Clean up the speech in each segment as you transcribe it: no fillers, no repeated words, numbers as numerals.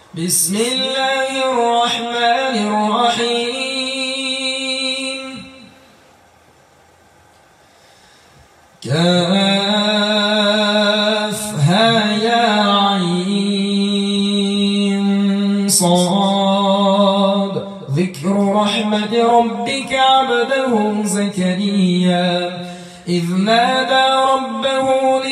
بسم الله الرحمن الرحيم كافها يا عين صاد ذكر رحمة ربك عبده زكريا إذ نادى ربه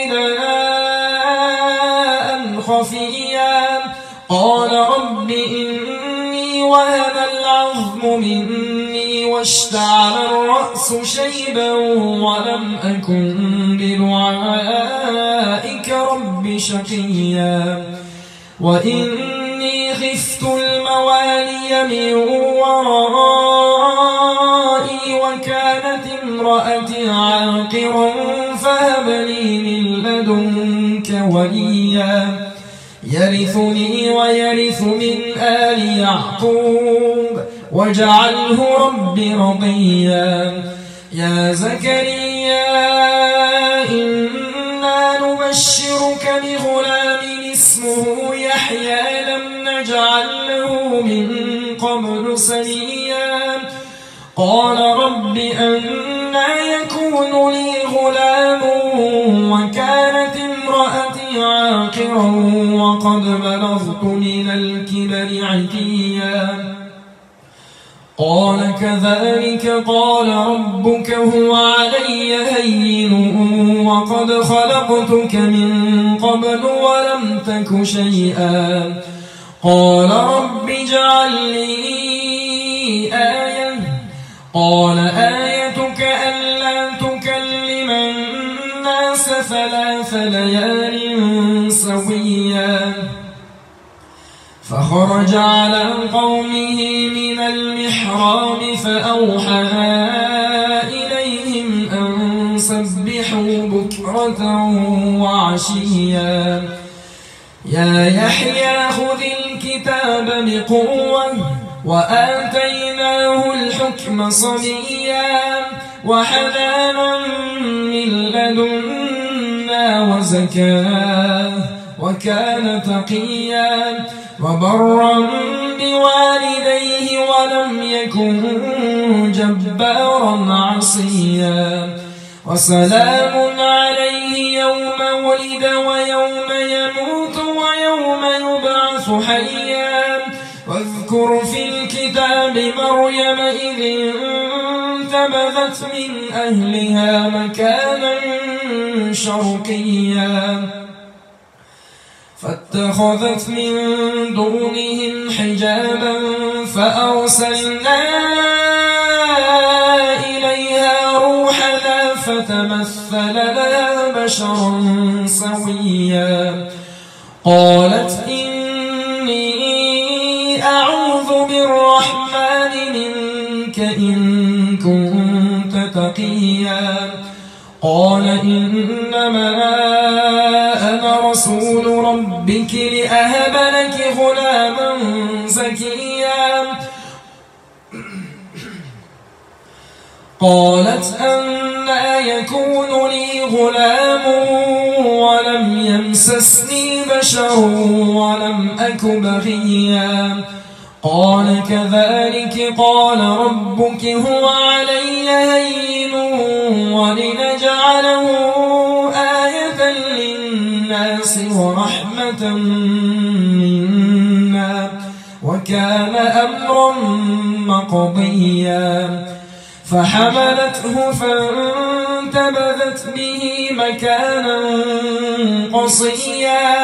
نداء خفيا قال رب إني وهن العظم مني واشتعل الرأس شيبا ولم أكن بدعائك رب شقيا وإني خفت الموالي من ورائي وكانت امرأتي عاقرا فهب لي من لدنك وليا يرثني ويرث من آل يعقوب واجعله رب رضيا يا زكريا إنا نبشرك بغلام اسمه يحيى لم نجعل له من قبل سميا قال رب أنى يكون لي غلام وكانت امرأتي عاقرا وقد بلغت من الكبر عتيا قال كذلك قال ربك هو علي هين وقد خلقتك من قبل ولم تك شيئا قال رب اجعل لي آية قال آيتك ألا تكلم الناس 3 ليال سويا فخرج على قومه من المحراب فأوحى إليهم أن سبحوا بكرة وعشيا يا يحيى خذ الكتاب بقوة وآتيناه الحكم صبيا وحنانا من لدنا وزكاة وكان تقيا وبرا بوالديه ولم يكن جبارا عصيا وسلام عليه يوم ولد ويوم يموت ويوم يبعث حيا واذكر في الكتاب مريم إذ انتبذت من أهلها مكانا شرقيا فاتخذت من دونهم حجابا فأرسلنا إليها روحنا فتمثل لها بشرا سويا قالت إني أعوذ بالرحمن منك إن كنت تقيا قال إنما أنا رسول ربك لأهب لك غلاما زكيا قالت أنى يكون لي غلام ولم يمسسني بشر ولم أك بغيا قال كذلك قال ربك هو علي هين ولنجعله آية للناس ورحمة منا وكان أمرا مقضيا فحملته فانتبذت به مكانا قصيا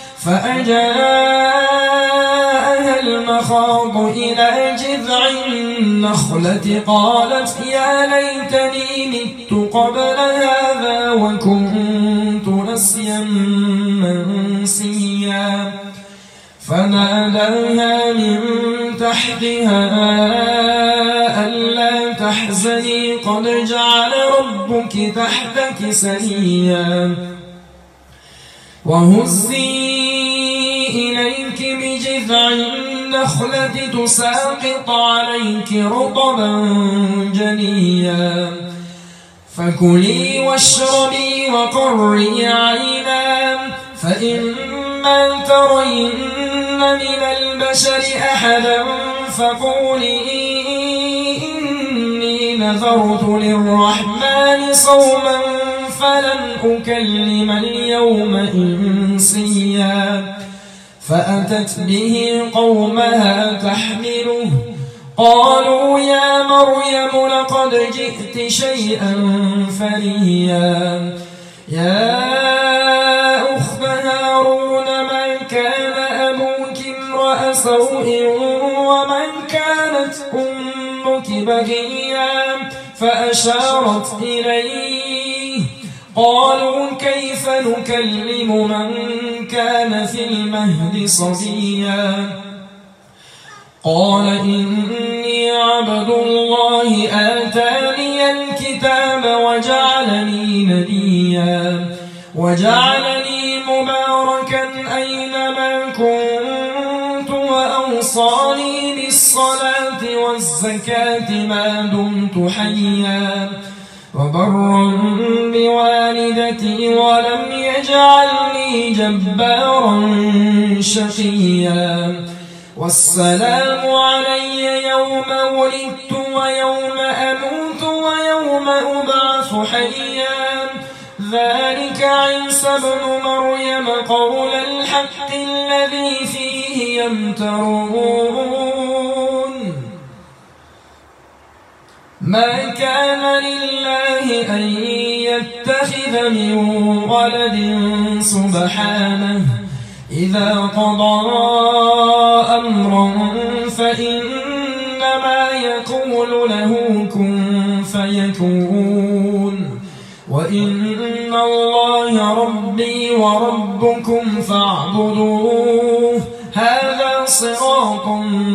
فأجاءها المخاض إلى جذع النخلة قالت يا ليتني مت قبل هذا وكنت نسيا منسيا فناداها من تحتها ألا تحزني قد جعل ربك تحتك سريا وهزي إليك بجذع النخلة تساقط عليك رطبا جنيا فكلي واشربي وقري عينا فإما ترين من البشر أحدا فقولي إني نذرت للرحمن صوما فلن أكلم اليوم إنسيا فأتت به قومها تحمله قالوا يا مريم لقد جئت شيئا فريا يا أخت هارون ما كان أبوك امرأ سوء ومن كانت أمك بغيا فأشارت إليه قالوا كيف نكلم من كان في المهد صبيا قال إني عبد الله آتاني الكتاب وجعلني نبيا وجعلني مباركا أينما كنت وأوصاني بالصلاة والزكاة ما دمت حيا وبرا بوالدتي ولم يجعلني جبارا شقيا والسلام علي يوم ولدت ويوم أموت ويوم أبعث حيا ذلك عيسى ابن مريم قول الحق الذي فيه يمترون ما كان لله أن يتخذ من ولد سبحانه إذا قضى أمرا فإنما يقول له كن فيكون وإن الله ربي وربكم فاعبدوه هذا صراط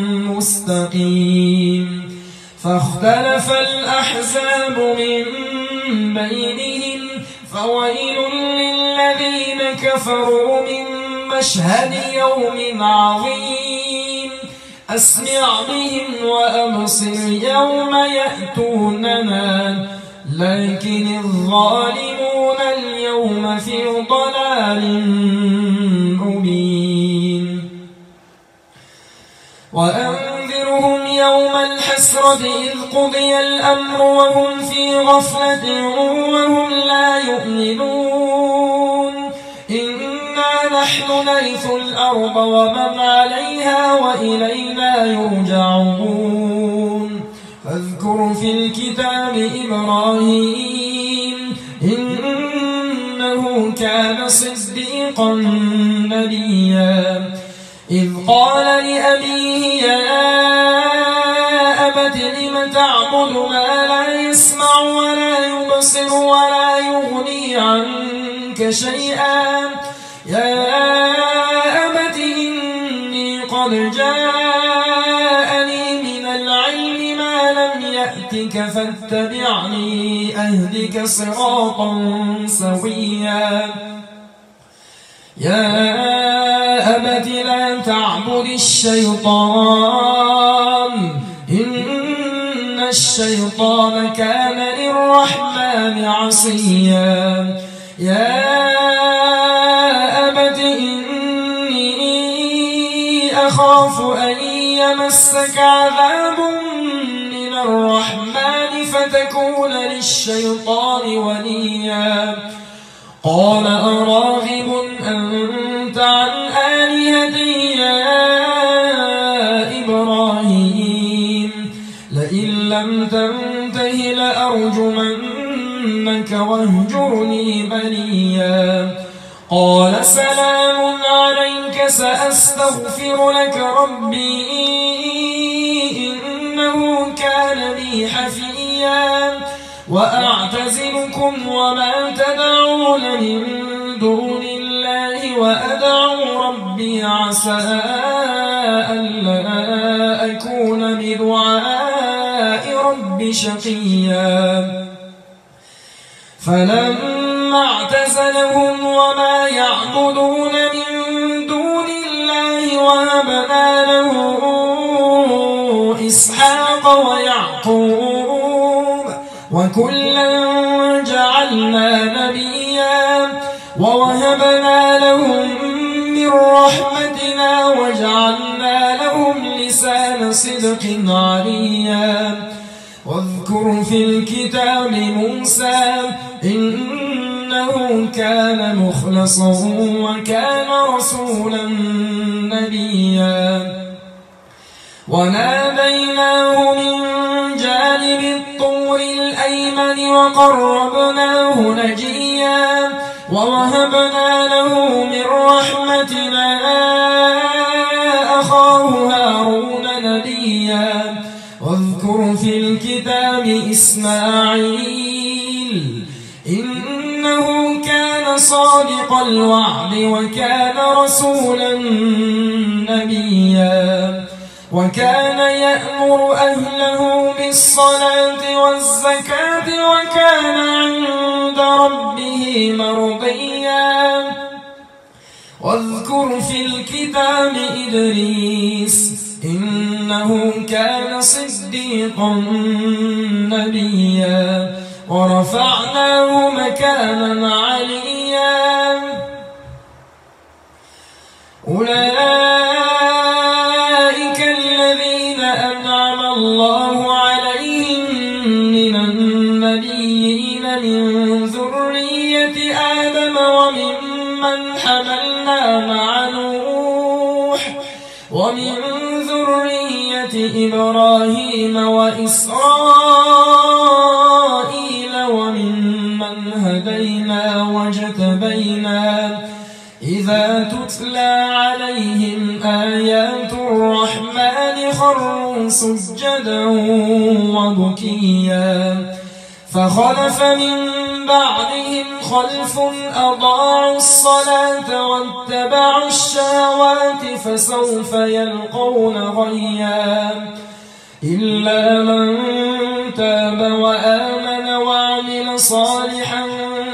مستقيم فاختلف الأحزاب من بينهم فويل للذين كفروا من مشهد يوم عظيم أسمع بهم وأبصر يوم يأتوننا لكن الظالمون اليوم في ضلال مبين وأنذرهم يوم الحسرة إذ قضي الأمر وهم في غفلة وهم لا يؤمنون إنا نحن نرث الأرض ومن عليها وإلينا يرجعون فاذكر في الكتاب إبراهيم إنه كان صديقا نبيا إذ قال لأبيه يا أبت لم تعبد ما لا يسمع ولا يبصر ولا يغني عنك شيئا يا أبت إني قد جاءني من العلم ما لم يأتك فاتبعني أهدك صراطا سويا يا أبت لا تعبد الشيطان إن الشيطان كان للرحمن عصيا يا أبت إني أخاف أن يمسك عذاب من الرحمن فتكون للشيطان وليا قال أراغب أنت عن آلهتي يا إبراهيم لئن لم تنته لأرجمنك واهجرني مليا قال سلام عليك سأستغفر لك ربي إنه كان بي حفيا وأعتزلكم وما تدعون من دون الله وأدعو ربي عسى ألا أكون بدعاء ربي شقيا فلما اعتزلهم وما يعبدون من دون الله وهبنا له إسحاق ويعقوب وكلا جعلنا نبيا ووهبنا لهم من برحمتنا وجعلنا لهم لسان صدق عليا. واذكر في الكتاب موسى إنه كان مخلصا وكان رسولا نبيا. وناديناه من جانب الطور الأيمن وقربناه نجيا. ووهبنا له من رحمتنا أخاه هارون نبيا. واذكر في الكتاب إسماعيل إنه كان صادق الوعد وكان رسولا نبيا. وكان يأمر أهله بالصلاة والزكاة وكان عند ربه مرضيا. واذكر في الكتاب إدريس إنه كان صديقا نبيا. ورفعناه مكانا عليا. أولئك الذين أنعم الله عليهم من النبيين من ذرية آدم وممن حملنا مع نوح ومن ذرية إبراهيم وإسرائيل وممن هدينا واجتبينا. إذا تتلى عليهم آيات الرحمن خروا سجدا وبكيا. فخلف من بعدهم خلف أضاعوا الصلاة واتبعوا الشهوات فسوف يلقون غيا. إلا من تاب وآمن وعمل صالحا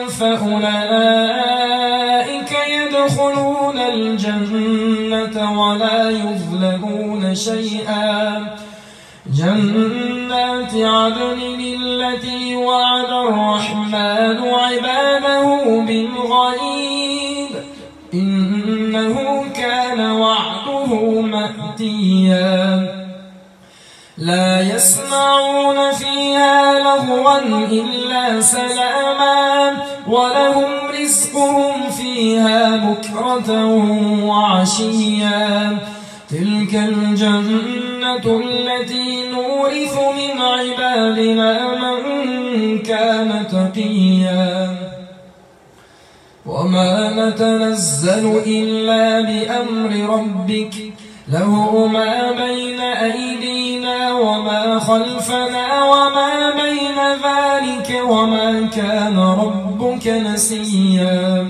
فأولئك يدخلون الجنة ولا يظلمون شيئا. جنات عدن التي وعد الرحمن عباده بالغيب إنه كان وعده مأتيا. لا يسمعون فيها لغوا إلا سلاما ولهم رزقهم فيها بكرة وعشيا. تلك الجنة التي نورث من عبادنا من كان تقيا. وما نتنزل إلا بأمر ربك له ما بين أيدينا وما خلفنا وما بين ذلك وما كان ربك نسيا.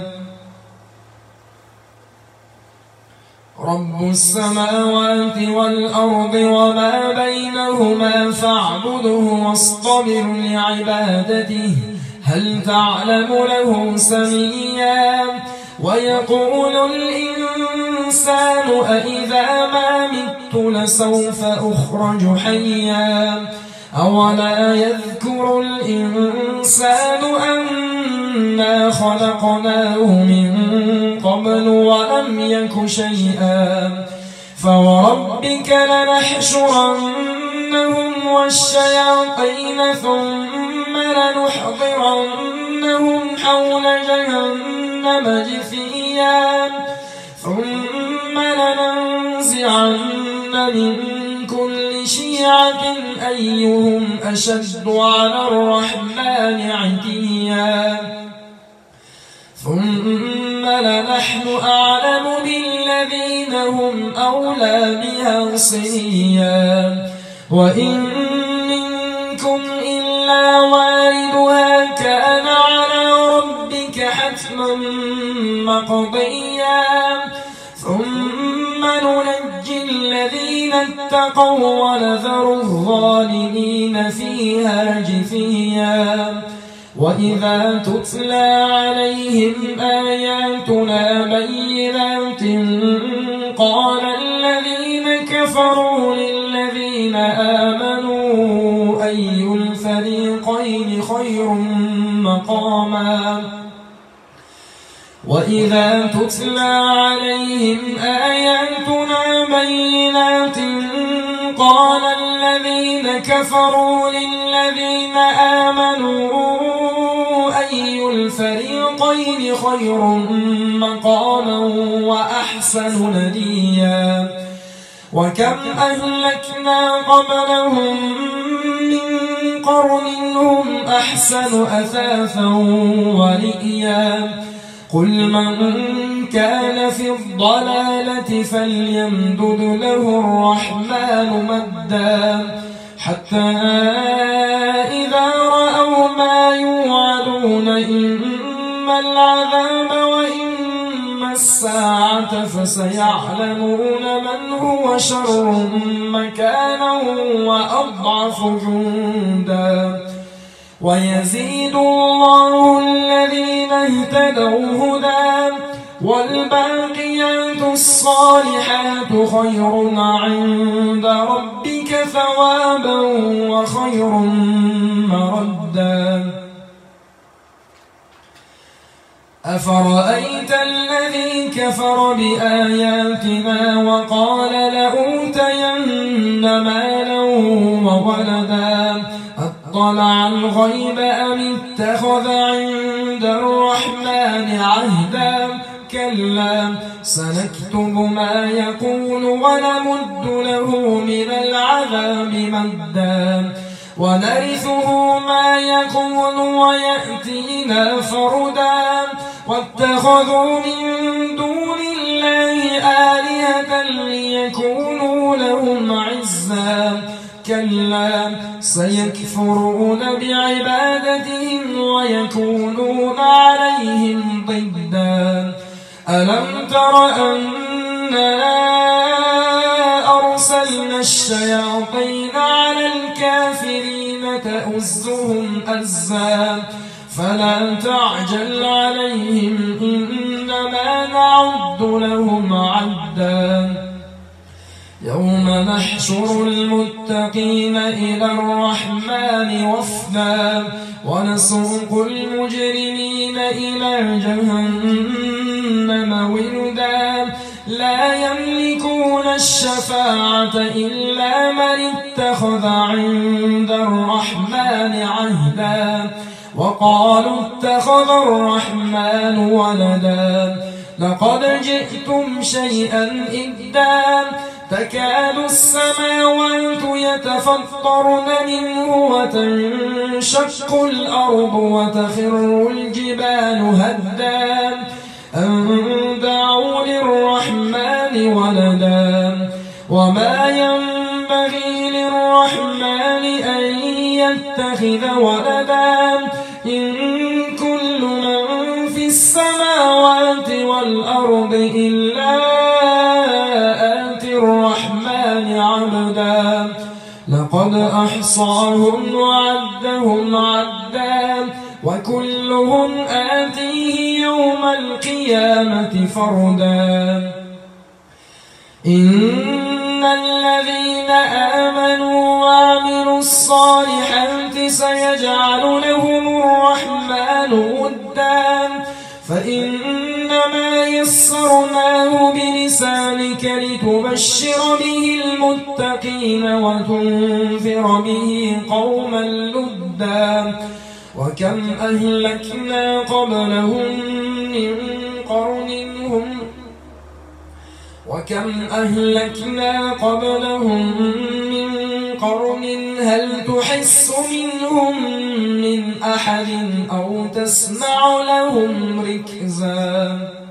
رب السماوات والأرض وما بينهما فاعبده واصطبر لعبادته هل تعلم له سميا. ويقول الإنسان أإذا ما مت لسوف أخرج حيا. أولا يذكر الإنسان أنا خلقناه من قبل ولم يك شيئا. فوربك لنحشرنهم والشياطين ثم لنحضرنهم حول جهنم جثيا. ثم لننزعن من كل شيعة أيهم أشد على الرحمن عتيا. ثم لنحن أعلم بالذين هم أولى بها صليا. وإن منكم إلا واردها كان على ربك حتما مقضيا. ثم ننجي الذين اتقوا ونذر الظالمين فيها جثيا. وإذا تتلى عليهم آياتنا بينات قال الذين كفروا للذين آمنوا أي الفريقين خير مقاما وإذا تتلى عليهم آياتنا بينات قال الذين كفروا للذين آمنوا أي الفريقين خير مقاما وأحسن نديا وكم أهلكنا قبلهم من قرن هم أحسن أثاثا ورئيا قل من كان في الضلالة فليمدد له الرحمن مدا حتى إذا رأوا ما يوعدون إما العذاب وإما الساعة فسيعلمون من هو شر مكانا وأضعف جندا ويزيد الله الذين اهتدوا هدى والباقيات الصالحات خير عند ربك ثوابا وخير مردا أفرأيت الذي كفر بآياتنا وقال لأوتين مالا وولدا أطلع الغيب أم اتخذ عند الرحمن عهدا كلا سنكتب ما يقول ونمد له من العذاب مدا ونرثه ما يقول ويأتينا فردا واتخذوا من دون الله آلهة ليكونوا لهم عزا كلا سيكفرون بعبادتهم ويكونون عليهم ضدا ألم تر أنا أرسلنا الشياطين على الكافرين تؤزهم أزا فلا تعجل عليهم إنما نعد لهم عدا يوم نحشر المتقين إلى الرحمن وفدا ونسوق المجرمين إلى جهنم وردا لا يملكون الشفاعة إلا من اتخذ عند الرحمن عهدا وقالوا اتخذ الرحمن ولدا لقد جئتم شيئا إدا تكاد السماوات يتفطرن منه وتنشق الأرض وتخر الجبال هدا أن دعوا للرحمن ولدا وما ينبغي للرحمن أن يتخذ ولدا إن كل من في السماوات والأرض إلا آتي الرحمن عبدا لقد أحصاهم وعدهم عدا وكلهم آتيه يوم القيامة فردا إن الذين آمنوا وعملوا الصالحات سيجعل لهم الرحمن ودا فإنما يسرناه بلسانك لتبشر به المتقين وتنذر به قوما لدا وكم أهلكنا قبلهم من قرن هل تحس منهم من أحد أو تسمع لهم ركزا